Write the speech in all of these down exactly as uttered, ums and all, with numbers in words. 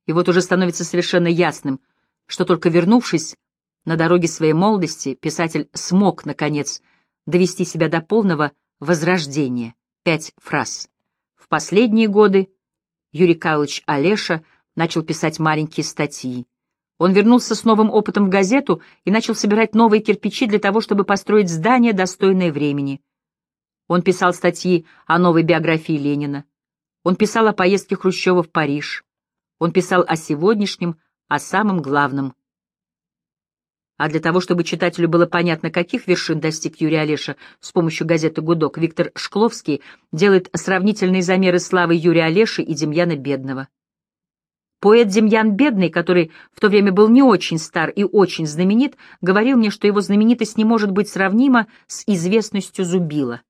И вот уже становится совершенно ясным, что только вернувшись на дороге своей молодости, писатель смог, наконец, довести себя до полного возрождения. Пять фраз. В последние годы Юрий Карлович Олеша начал писать маленькие статьи. Он вернулся с новым опытом в газету и начал собирать новые кирпичи для того, чтобы построить здание, достойное времени. Он писал статьи о новой биографии Ленина. Он писал о поездке Хрущева в Париж. Он писал о сегодняшнем, о самом главном. А для того, чтобы читателю было понятно, каких вершин достиг Юрий Олеша с помощью газеты «Гудок», Виктор Шкловский делает сравнительные замеры славы Юрия Олеши и Демьяна Бедного. Поэт Демьян Бедный, который в то время был не очень стар и очень знаменит, говорил мне, что его знаменитость не может быть сравнима с известностью Зубила.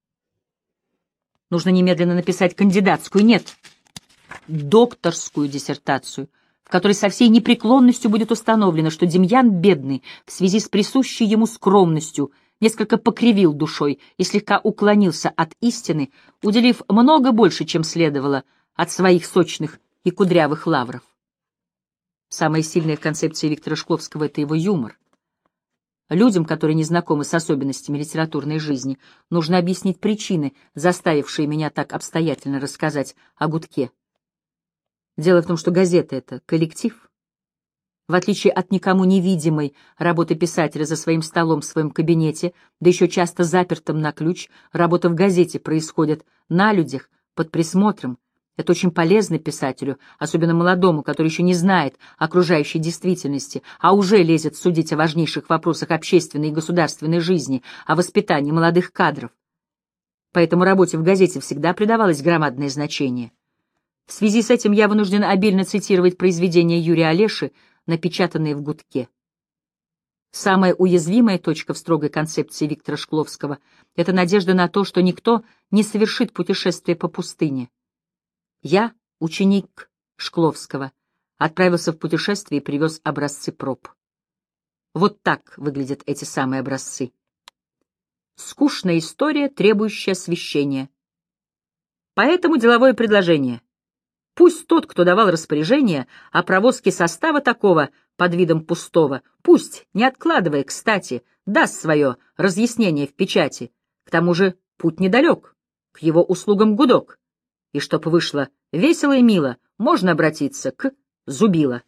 Нужно немедленно написать кандидатскую, нет, докторскую диссертацию, в которой со всей непреклонностью будет установлено, что Демьян Бедный в связи с присущей ему скромностью несколько покривил душой и слегка уклонился от истины, уделив много больше, чем следовало, от своих сочных и кудрявых лавров. Самая сильная концепция Виктора Шкловского — это его юмор. Людям, которые не знакомы с особенностями литературной жизни, нужно объяснить причины, заставившие меня так обстоятельно рассказать о «Гудке». Дело в том, что газета — это коллектив. В отличие от никому невидимой работы писателя за своим столом в своем кабинете, да еще часто запертым на ключ, работа в газете происходит на людях, под присмотром. Это очень полезно писателю, особенно молодому, который еще не знает окружающей действительности, а уже лезет судить о важнейших вопросах общественной и государственной жизни, о воспитании молодых кадров. Поэтому работе в газете всегда придавалось громадное значение. В связи с этим я вынужден обильно цитировать произведения Юрия Олеши, напечатанные в «Гудке». Самая уязвимая точка в строгой концепции Виктора Шкловского — это надежда на то, что никто не совершит путешествие по пустыне. Я, ученик Шкловского, отправился в путешествие и привез образцы проб. Вот так выглядят эти самые образцы. Скучная история, требующая освещения. Поэтому деловое предложение. Пусть тот, кто давал распоряжение о провозке состава такого под видом пустого, пусть, не откладывая, кстати, даст свое разъяснение в печати. К тому же путь недалек, к его услугам «Гудок». И чтоб вышло весело и мило, можно обратиться к Зубила.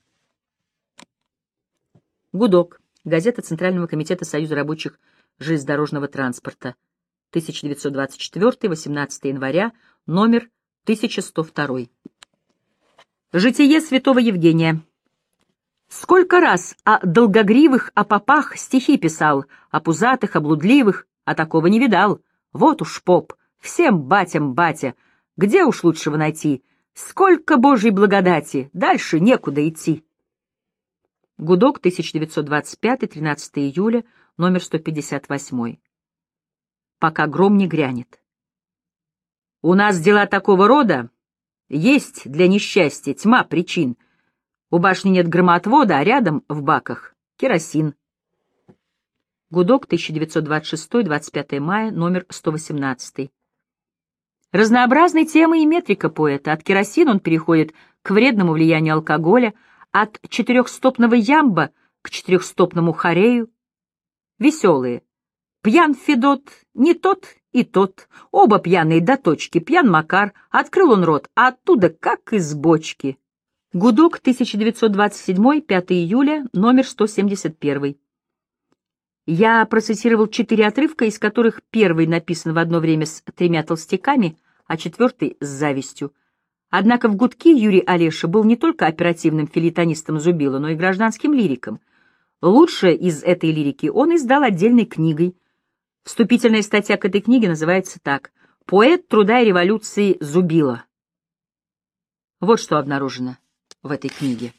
«Гудок», газета Центрального комитета Союза рабочих железнодорожного транспорта, тысяча девятьсот двадцать четвёртый, восемнадцатого января, номер тысяча сто два. Житие святого Евгения. Сколько раз о долгогривых, о попах стихи писал, о пузатых, о блудливых, а такого не видал. Вот уж поп, всем батям батя, где уж лучшего найти? Сколько Божьей благодати, дальше некуда идти. Гудок, тысяча девятьсот двадцать пятый, тринадцатого июля, номер сто пятьдесят восемь. Пока гром не грянет. У нас дела такого рода, есть для несчастья тьма причин. У башни нет громоотвода, а рядом в баках керосин. Гудок, тысяча девятьсот двадцать шестой, двадцать пятого мая, номер сто восемнадцатый. Разнообразны темы и метрика поэта. От керосина он переходит к вредному влиянию алкоголя, от четырехстопного ямба к четырехстопному хорею. Веселые. Пьян Федот, не тот и тот. Оба пьяные до точки. Пьян Макар. Открыл он рот, а оттуда как из бочки. Гудок, тысяча девятьсот двадцать седьмой, пятого июля, номер сто семьдесят один. Я процитировал четыре отрывка, из которых первый написан в одно время с тремя толстяками, а четвертый — с завистью. Однако в «Гудке» Юрий Олеша был не только оперативным фельетонистом Зубила, но и гражданским лириком. Лучшее из этой лирики он издал отдельной книгой. Вступительная статья к этой книге называется так: «Поэт труда и революции Зубила». Вот что обнаружено в этой книге.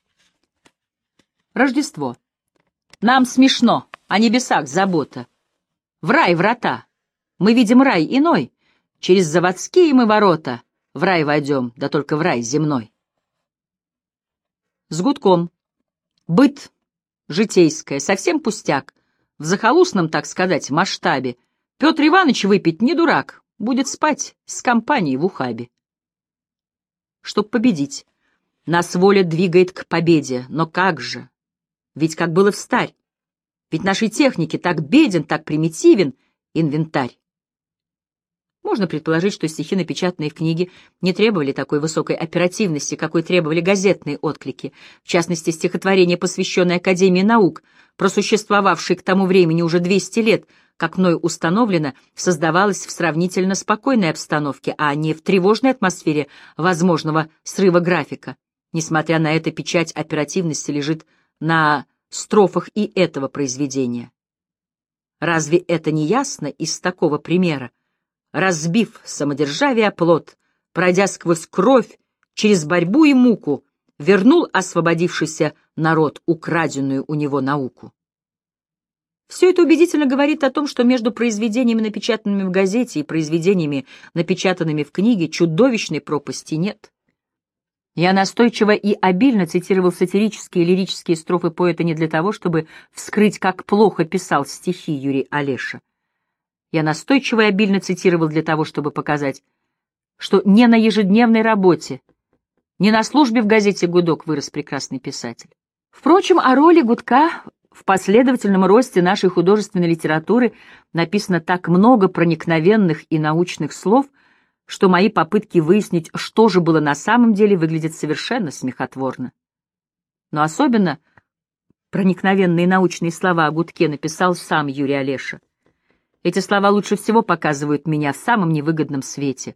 Рождество. Нам смешно, о небесах забота. В рай врата. Мы видим рай иной. Через заводские мы ворота в рай войдем, да только в рай земной. С Гудком. Быт житейское, совсем пустяк. В захолустном, так сказать, масштабе. Петр Иванович выпить не дурак, будет спать с компанией в ухабе. Чтоб победить. Нас воля двигает к победе, но как же? Ведь как было встарь? Ведь нашей технике так беден, так примитивен инвентарь. Можно предположить, что стихи, напечатанные в книге, не требовали такой высокой оперативности, какой требовали газетные отклики, в частности, стихотворение, посвященное Академии наук, просуществовавшее к тому времени уже двести лет, как мною установлено, создавалось в сравнительно спокойной обстановке, а не в тревожной атмосфере возможного срыва графика. Несмотря на это, печать оперативности лежит на строфах и этого произведения. Разве это не ясно из такого примера? Разбив самодержавие оплот, пройдя сквозь кровь, через борьбу и муку, вернул освободившийся народ украденную у него науку. Все это убедительно говорит о том, что между произведениями, напечатанными в газете, и произведениями, напечатанными в книге, чудовищной пропасти нет. Я настойчиво и обильно цитировал сатирические и лирические строфы поэта не для того, чтобы вскрыть, как плохо писал стихи Юрий Олеша. Я настойчиво и обильно цитировал для того, чтобы показать, что не на ежедневной работе, не на службе в газете «Гудок» вырос прекрасный писатель. Впрочем, о роли Гудка в последовательном росте нашей художественной литературы написано так много проникновенных и научных слов, что мои попытки выяснить, что же было на самом деле, выглядят совершенно смехотворно. Но особенно проникновенные научные слова о Гудке написал сам Юрий Олеша. Эти слова лучше всего показывают меня в самом невыгодном свете.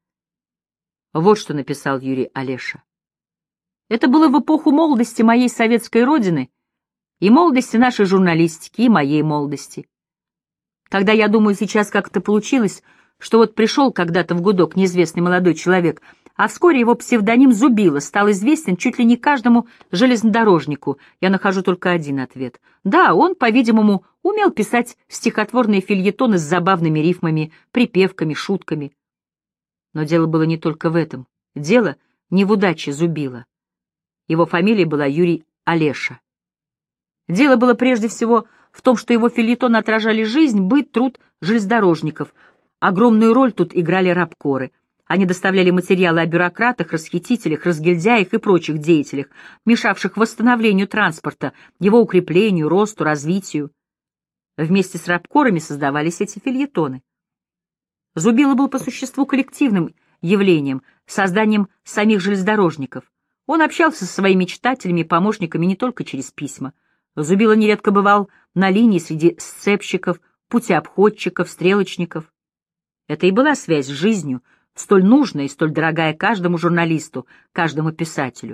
Вот что написал Юрий Олеша. Это было в эпоху молодости моей советской родины и молодости нашей журналистики, и моей молодости. Когда я думаю сейчас, как это получилось, что вот пришел когда-то в Гудок неизвестный молодой человек, а вскоре его псевдоним Зубило стал известен чуть ли не каждому железнодорожнику, я нахожу только один ответ. Да, он, по-видимому, умел писать стихотворные фельетоны с забавными рифмами, припевками, шутками. Но дело было не только в этом. Дело не в удаче Зубила. Его фамилия была Юрий Олеша. Дело было прежде всего в том, что его фельетоны отражали жизнь, быт, труд железнодорожников. Огромную роль тут играли рабкоры. Они доставляли материалы о бюрократах, расхитителях, разгильдяях и прочих деятелях, мешавших восстановлению транспорта, его укреплению, росту, развитию. Вместе с рабкорами создавались эти фельетоны. Зубило был по существу коллективным явлением, созданием самих железнодорожников. Он общался со своими читателями и помощниками не только через письма. Зубило нередко бывал на линии среди сцепщиков, путеобходчиков, стрелочников. Это и была связь с жизнью, столь нужная и столь дорогая каждому журналисту, каждому писателю.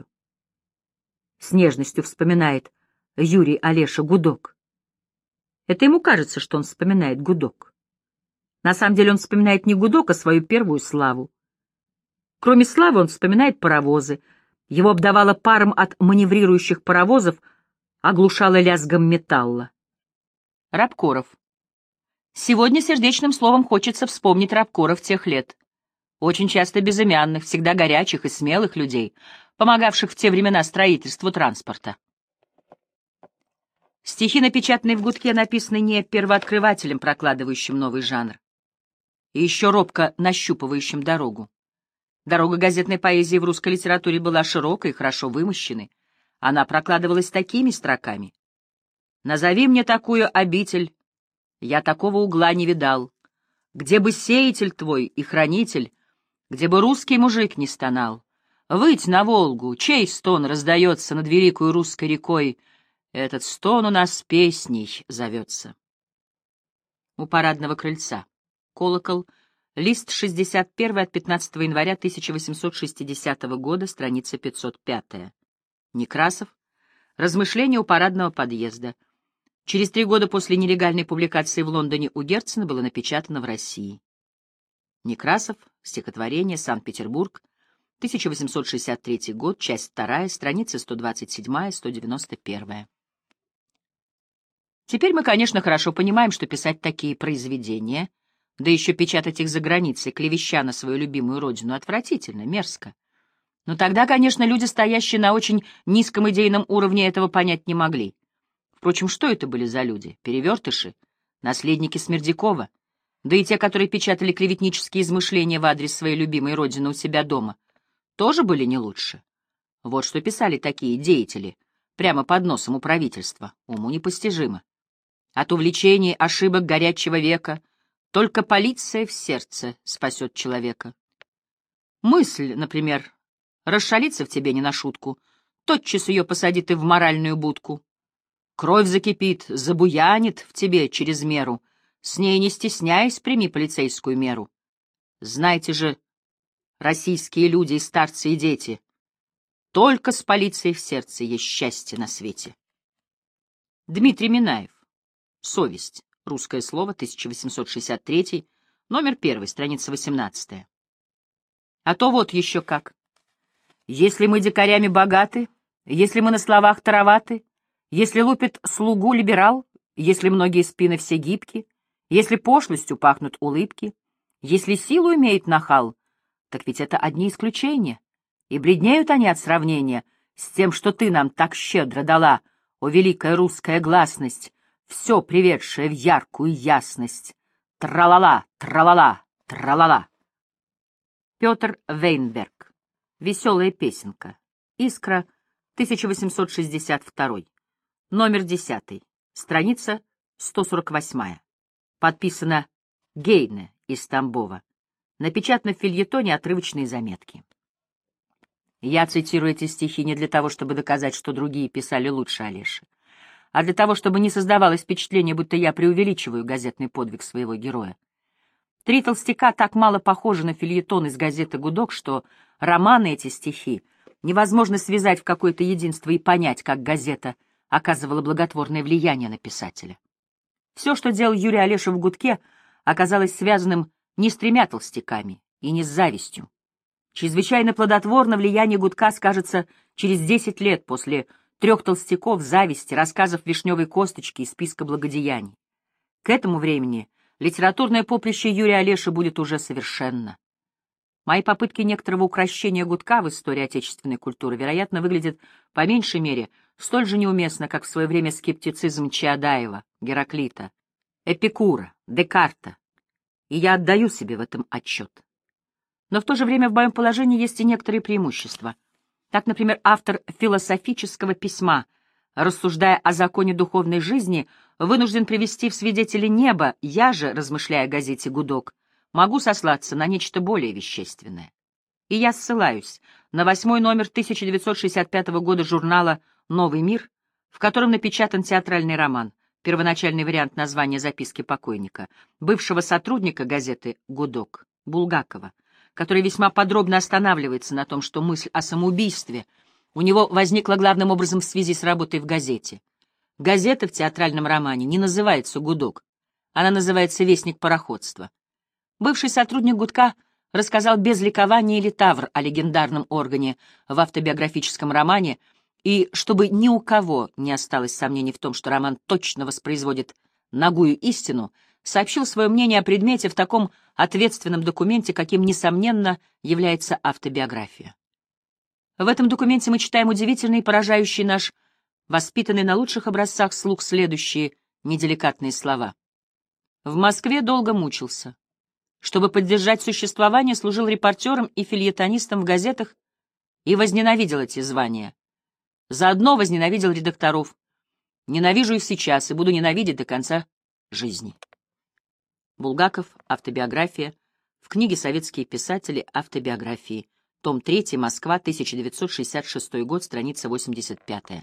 С нежностью вспоминает Юрий Олеша Гудок. Это ему кажется, что он вспоминает Гудок. На самом деле он вспоминает не Гудок, а свою первую славу. Кроме славы он вспоминает паровозы. Его обдавало паром от маневрирующих паровозов, оглушало лязгом металла. Рабкоров. Сегодня сердечным словом хочется вспомнить рабкоров тех лет. Очень часто безымянных, всегда горячих и смелых людей, помогавших в те времена строительству транспорта. Стихи, напечатанные в Гудке, написаны не первооткрывателем, прокладывающим новый жанр, и еще робко нащупывающим дорогу. Дорога газетной поэзии в русской литературе была широкой и хорошо вымощенной. Она прокладывалась такими строками. «Назови мне такую обитель, я такого угла не видал, где бы сеятель твой и хранитель, где бы русский мужик не стонал. Выть на Волгу, чей стон раздается над великой русской рекой, этот стон у нас песней зовется». У парадного крыльца. Колокол. Лист шестьдесят первый от пятнадцатого января тысяча восемьсот шестидесятого года, страница пятьсот пятая. Некрасов. Размышления у парадного подъезда. Через три года после нелегальной публикации в Лондоне у Герцена было напечатано в России. Некрасов. Стихотворение. Санкт-Петербург. тысяча восемьсот шестьдесят третий год. Часть вторая. Страницы сто двадцать семь — сто девяносто один. Теперь мы, конечно, хорошо понимаем, что писать такие произведения, да еще печатать их за границей, клевеща на свою любимую родину, отвратительно, мерзко. Но тогда, конечно, люди, стоящие на очень низком идейном уровне, этого понять не могли. Впрочем, что это были за люди? Перевертыши? Наследники Смердякова? Да и те, которые печатали клеветнические измышления в адрес своей любимой родины у себя дома, тоже были не лучше. Вот что писали такие деятели, прямо под носом у правительства, уму непостижимо. От увлечений ошибок горячего века только полиция в сердце спасет человека. Мысль, например, расшалится в тебе не на шутку, тотчас ее посадит и в моральную будку. Кровь закипит, забуянит в тебе через меру, с ней не стесняясь прими полицейскую меру. Знайте же, российские люди и старцы и дети, только с полицией в сердце есть счастье на свете. Дмитрий Минаев. «Совесть». Русское слово, тысяча восемьсот шестьдесят третий, номер первый, страница восемнадцатая. А то вот еще как. Если мы дикарями богаты, если мы на словах тароваты, если лупит слугу либерал, если многие спины все гибки, если пошлостью пахнут улыбки, если силу имеет нахал, так ведь это одни исключения, и бледнеют они от сравнения с тем, что ты нам так щедро дала, о великая русская гласность, все приведшее в яркую ясность. Тра-ла-ла, тра-ла-ла, тра-ла-ла. Петр Вейнберг. «Веселая песенка». Искра, тысяча восемьсот шестьдесят второй. Номер десятый. Страница сто сорок восьмая. Подписано Гейне из Тамбова. Напечатано в фельетоне «Отрывочные заметки». Я цитирую эти стихи не для того, чтобы доказать, что другие писали лучше Олеши, а для того, чтобы не создавалось впечатление, будто я преувеличиваю газетный подвиг своего героя. «Три толстяка» так мало похожи на фельетон из газеты «Гудок», что романы эти стихи невозможно связать в какое-то единство и понять, как газета оказывала благотворное влияние на писателя. Все, что делал Юрий Олеша в «Гудке», оказалось связанным не с тремя толстяками и не с завистью. Чрезвычайно плодотворно влияние «Гудка» скажется через десять лет после «Трех толстяков», «Зависти», рассказов «Вишневой косточки» и списка благодеяний. К этому времени литературное поприще Юрия Олеши будет уже совершенно. Мои попытки некоторого укрощения «Гудка» в истории отечественной культуры, вероятно, выглядят по меньшей мере столь же неуместно, как в свое время скептицизм Чаадаева, Гераклита, Эпикура, Декарта, и я отдаю себе в этом отчет. Но в то же время в моем положении есть и некоторые преимущества. Так, например, автор философического письма, рассуждая о законе духовной жизни, вынужден привести в свидетели неба, я же, размышляя о газете «Гудок», могу сослаться на нечто более вещественное. И я ссылаюсь на восьмой номер тысяча девятьсот шестьдесят пятого года журнала «Новый мир», в котором напечатан театральный роман, первоначальный вариант названия записки покойника, бывшего сотрудника газеты «Гудок» Булгакова, который весьма подробно останавливается на том, что мысль о самоубийстве у него возникла главным образом в связи с работой в газете. Газета в театральном романе не называется «Гудок», она называется «Вестник пароходства». Бывший сотрудник «Гудка» рассказал без ликования или тавр о легендарном органе в автобиографическом романе, и чтобы ни у кого не осталось сомнений в том, что роман точно воспроизводит нагую истину, сообщил свое мнение о предмете в таком ответственном документе, каким, несомненно, является автобиография. В этом документе мы читаем удивительный и поражающий наш, воспитанный на лучших образцах слух, следующие неделикатные слова. В Москве долго мучился. Чтобы поддержать существование, служил репортером и фельетонистом в газетах и возненавидел эти звания. Заодно возненавидел редакторов. Ненавижу их сейчас и буду ненавидеть до конца жизни. Булгаков. Автобиография. В книге «Советские писатели. Автобиографии». Том третий. Москва. тысяча девятьсот шестьдесят шестой год. Страница восемьдесят пятая.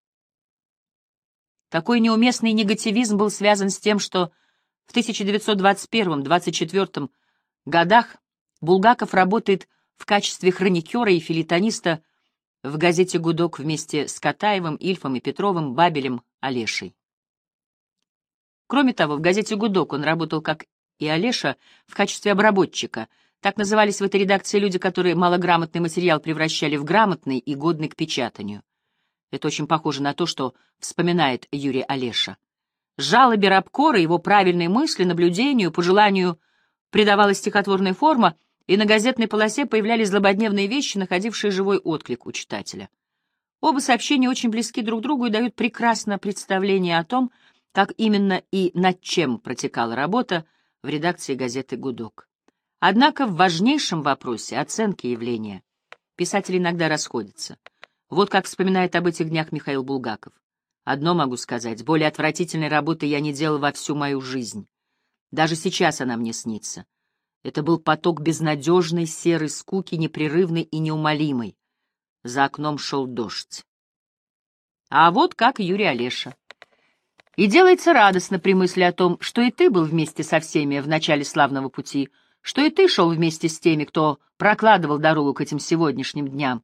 Такой неуместный негативизм был связан с тем, что в тысяча девятьсот двадцать первом — двадцать четвёртом годах Булгаков работает в качестве хроникера и фельетониста в газете «Гудок» вместе с Катаевым, Ильфом и Петровым, Бабелем, Олешей. Кроме того, в газете «Гудок» он работал, как и Олеша, в качестве обработчика. Так назывались в этой редакции люди, которые малограмотный материал превращали в грамотный и годный к печатанию. Это очень похоже на то, что вспоминает Юрий Олеша. Жалобе рабкора, его правильной мысли, наблюдению, пожеланию придавалась стихотворная форма, и на газетной полосе появлялись злободневные вещи, находившие живой отклик у читателя. Оба сообщения очень близки друг другу и дают прекрасное представление о том, как именно и над чем протекала работа в редакции газеты «Гудок». Однако в важнейшем вопросе оценки явления писатели иногда расходятся. Вот как вспоминает об этих днях Михаил Булгаков. «Одно могу сказать, более отвратительной работы я не делал во всю мою жизнь. Даже сейчас она мне снится. Это был поток безнадежной серой скуки, непрерывной и неумолимой. За окном шел дождь». А вот как Юрий Олеша. И делается радостно при мысли о том, что и ты был вместе со всеми в начале славного пути, что и ты шел вместе с теми, кто прокладывал дорогу к этим сегодняшним дням.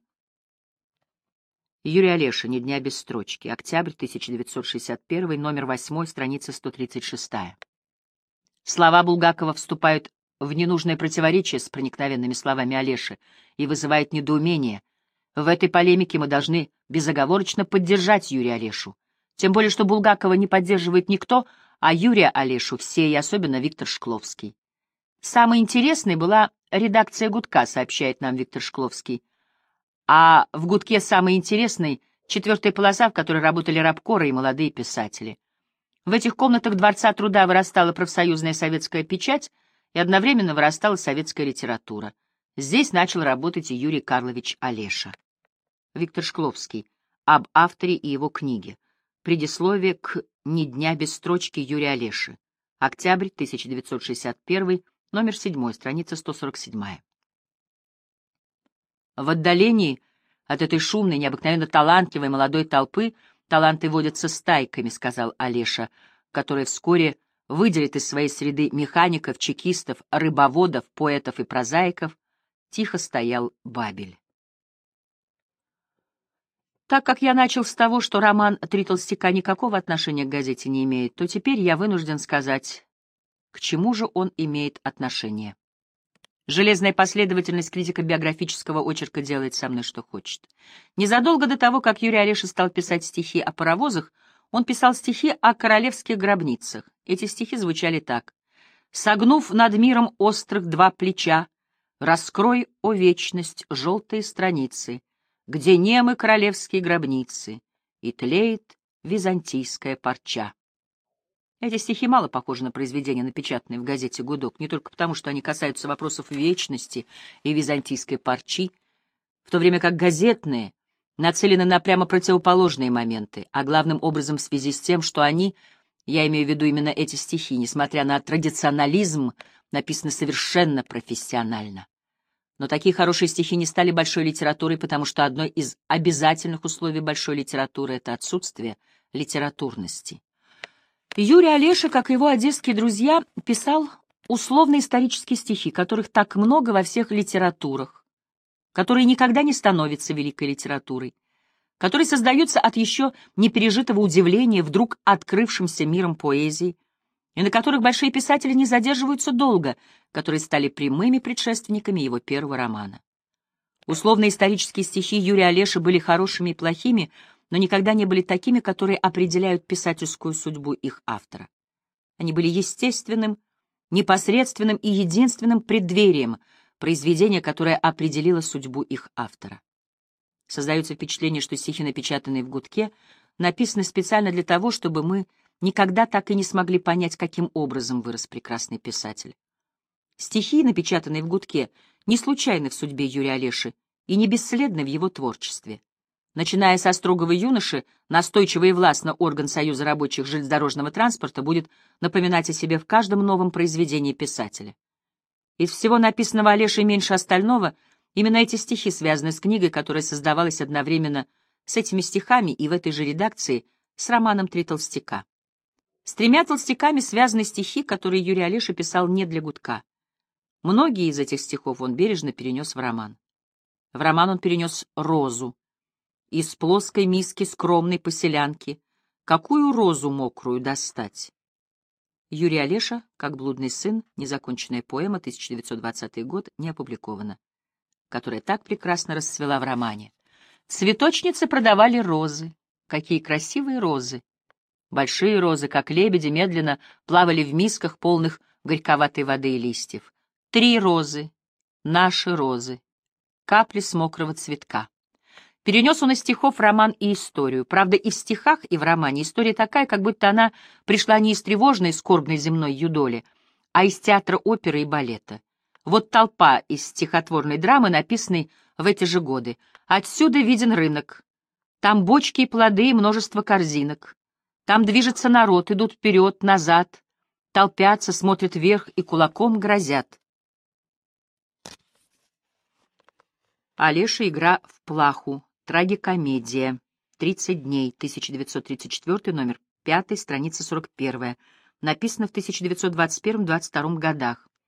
Юрий Олеша. «Ни дня без строчки». Октябрь тысяча девятьсот шестьдесят первый, номер восьмой, страница сто тридцать шесть. Слова Булгакова вступают в ненужное противоречие с проникновенными словами Олеши и вызывают недоумение. В этой полемике мы должны безоговорочно поддержать Юрия Олешу. Тем более, что Булгакова не поддерживает никто, а Юрия Олешу все, и особенно Виктор Шкловский. Самой интересной была редакция «Гудка», сообщает нам Виктор Шкловский. А в «Гудке» самой интересной — четвертая полоса, в которой работали рабкоры и молодые писатели. В этих комнатах Дворца труда вырастала профсоюзная советская печать, и одновременно вырастала советская литература. Здесь начал работать и Юрий Карлович Олеша. Виктор Шкловский. Об авторе и его книге. Предисловие к «Ни дня без строчки» Юрия Олеши. Октябрь тысяча девятьсот шестьдесят первый, номер седьмой, страница сто сорок семь. В отдалении от этой шумной, необыкновенно талантливой молодой толпы таланты водятся стайками, сказал Олеша, который вскоре выделит из своей среды механиков, чекистов, рыбоводов, поэтов и прозаиков. Тихо стоял Бабель. Так как я начал с того, что роман «Три толстяка» никакого отношения к газете не имеет, то теперь я вынужден сказать, к чему же он имеет отношение. Железная последовательность критико-биографического очерка делает со мной что хочет. Незадолго до того, как Юрий Олеша стал писать стихи о паровозах, он писал стихи о королевских гробницах. Эти стихи звучали так. «Согнув над миром острых два плеча, раскрой, о вечность, желтые страницы, где немы королевские гробницы, и тлеет византийская парча». Эти стихи мало похожи на произведения, напечатанные в газете «Гудок», не только потому, что они касаются вопросов вечности и византийской парчи, в то время как газетные нацелены на прямо противоположные моменты, а главным образом в связи с тем, что они, я имею в виду именно эти стихи, несмотря на традиционализм, написаны совершенно профессионально. Но такие хорошие стихи не стали большой литературой, потому что одно из обязательных условий большой литературы — это отсутствие литературности. Юрий Олеша, как и его одесские друзья, писал условно-исторические стихи, которых так много во всех литературах, которые никогда не становятся великой литературой, которые создаются от еще не пережитого удивления вдруг открывшимся миром поэзии, и на которых большие писатели не задерживаются долго, которые стали прямыми предшественниками его первого романа. Условно-исторические стихи Юрия Олеши были хорошими и плохими, но никогда не были такими, которые определяют писательскую судьбу их автора. Они были естественным, непосредственным и единственным преддверием произведения, которое определило судьбу их автора. Создается впечатление, что стихи, напечатанные в «Гудке», написаны специально для того, чтобы мы никогда так и не смогли понять, каким образом вырос прекрасный писатель. Стихи, напечатанные в «Гудке», не случайны в судьбе Юрия Олеши и не бесследны в его творчестве. Начиная со строгого юноши, настойчиво и властно орган Союза рабочих железнодорожного транспорта будет напоминать о себе в каждом новом произведении писателя. Из всего написанного Олешей меньше остального, именно эти стихи связаны с книгой, которая создавалась одновременно с этими стихами и в этой же редакции с романом «Три толстяка». С тремя толстяками связаны стихи, которые Юрий Олеша писал не для «Гудка». Многие из этих стихов он бережно перенес в роман. В роман он перенес розу. Из плоской миски скромной поселянки какую розу мокрую достать? Юрий Олеша, как блудный сын, незаконченная поэма, тысяча девятьсот двадцатый год, не опубликована, которая так прекрасно расцвела в романе. Цветочницы продавали розы. Какие красивые розы! Большие розы, как лебеди, медленно плавали в мисках, полных горьковатой воды и листьев. Три розы, наши розы, капли с мокрого цветка. Перенес он из стихов роман и историю. Правда, и в стихах, и в романе история такая, как будто она пришла не из тревожной, скорбной земной юдоли, а из театра оперы и балета. Вот толпа из стихотворной драмы, написанной в эти же годы. Отсюда виден рынок. Там бочки и плоды, и множество корзинок. Там движется народ, идут вперед, назад, толпятся, смотрят вверх и кулаком грозят. Олеша, игра в плаху. Трагикомедия. тридцать дней. тысяча девятьсот тридцать четвёртый, номер пятый, страница сорок первая. Написано в тысяча девятьсот двадцать первом — двадцать втором годах.